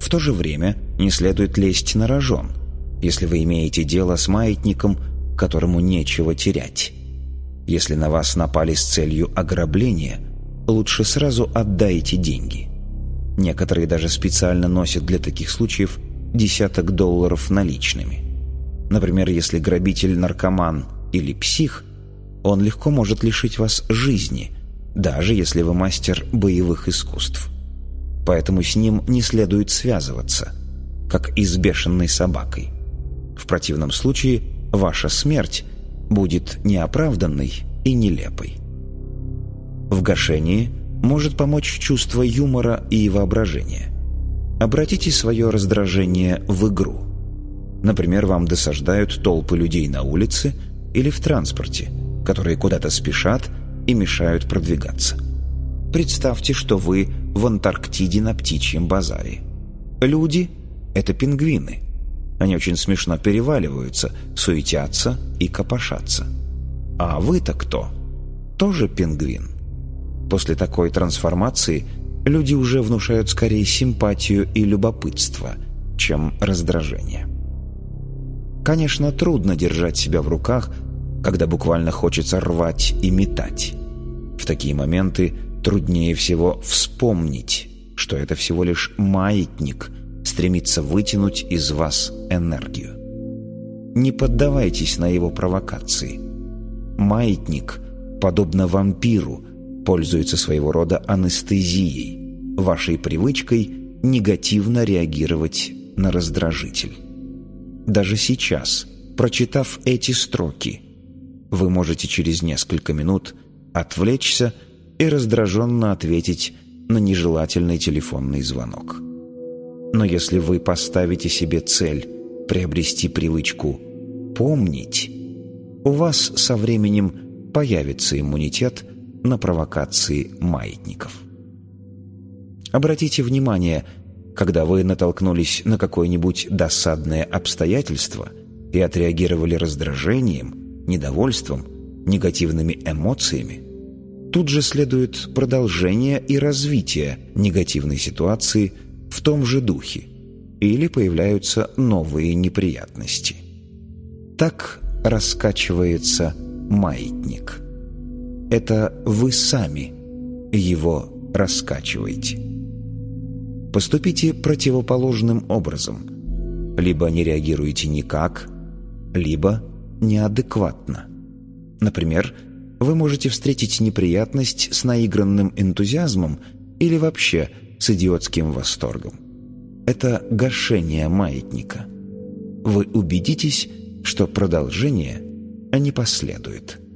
В то же время не следует лезть на рожон, если вы имеете дело с маятником, которому нечего терять. Если на вас напали с целью ограбления, лучше сразу отдайте деньги. Некоторые даже специально носят для таких случаев десяток долларов наличными. Например, если грабитель наркоман или псих, он легко может лишить вас жизни, даже если вы мастер боевых искусств. Поэтому с ним не следует связываться, как и с бешеной собакой. В противном случае ваша смерть будет неоправданной и нелепой. В гашении может помочь чувство юмора и воображения. Обратите свое раздражение в игру. Например, вам досаждают толпы людей на улице или в транспорте, которые куда-то спешат и мешают продвигаться. Представьте, что вы в Антарктиде на птичьем базаре. Люди — это пингвины. Они очень смешно переваливаются, суетятся и копошатся. А вы-то кто? Тоже пингвин? После такой трансформации люди уже внушают скорее симпатию и любопытство, чем раздражение. Конечно, трудно держать себя в руках, когда буквально хочется рвать и метать. В такие моменты труднее всего вспомнить, что это всего лишь маятник стремится вытянуть из вас энергию. Не поддавайтесь на его провокации. Маятник, подобно вампиру, пользуется своего рода анестезией, вашей привычкой негативно реагировать на раздражитель. Даже сейчас, прочитав эти строки, вы можете через несколько минут отвлечься и раздраженно ответить на нежелательный телефонный звонок. Но если вы поставите себе цель приобрести привычку помнить, у вас со временем появится иммунитет на провокации маятников. Обратите внимание, когда вы натолкнулись на какое-нибудь досадное обстоятельство и отреагировали раздражением, недовольством, негативными эмоциями, тут же следует продолжение и развитие негативной ситуации в том же духе, или появляются новые неприятности. Так раскачивается маятник. Это вы сами его раскачиваете. Поступите противоположным образом. Либо не реагируете никак, либо неадекватно. Например, вы можете встретить неприятность с наигранным энтузиазмом или вообще с идиотским восторгом. Это гашение маятника. Вы убедитесь, что продолжение не последует.